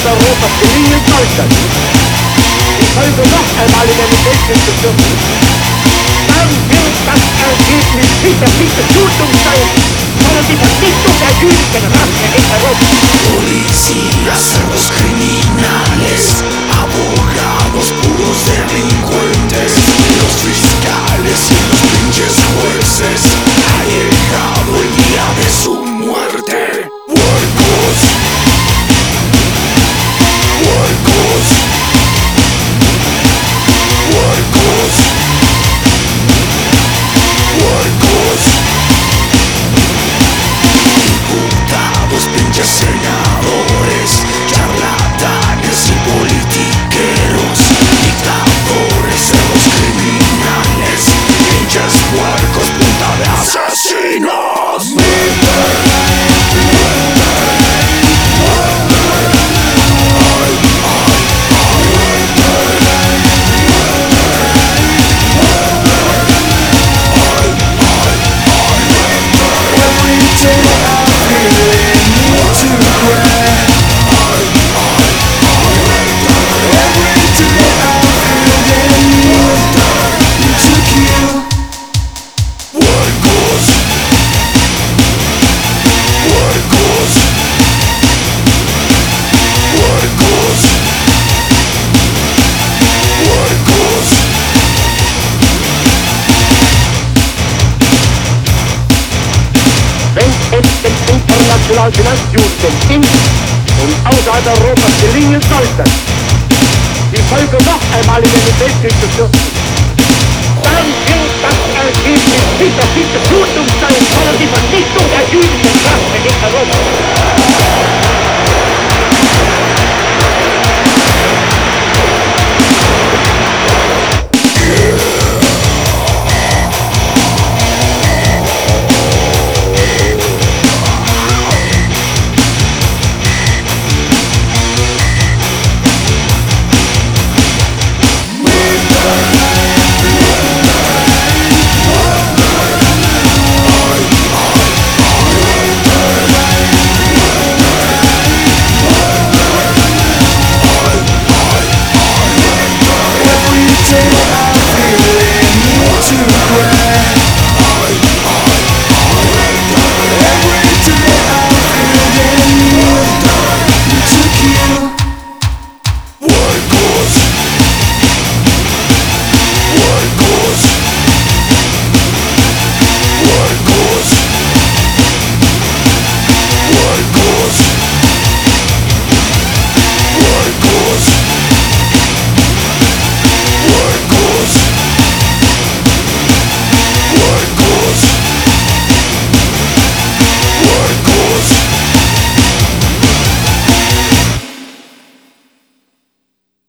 außerhalb Europas gelingen sollten, die Folge noch einmal in den Weltkrieg zu stürzen, dann wird das Ergebnis sicher nicht Beschmutzung sein, sondern die Vernichtung der jüdischen Rasse in Europa. Policías, cerdos criminales, abogados, puros delincuentes, los fiscales y los pinches jueces, ha llegado el día de su muerte. Puercos, puercos, puercos, puercos, diputados, pinches senadores, charlatanes y politiqueros, dictadores, cerdos criminales, pinches puercos, punta de asesinos. Internationalen Finanzjustizien in und außerhalb Europas gelingen sollten, die Folge noch einmal in den Weltkrieg zu stürzen, dann wird das Ergebnis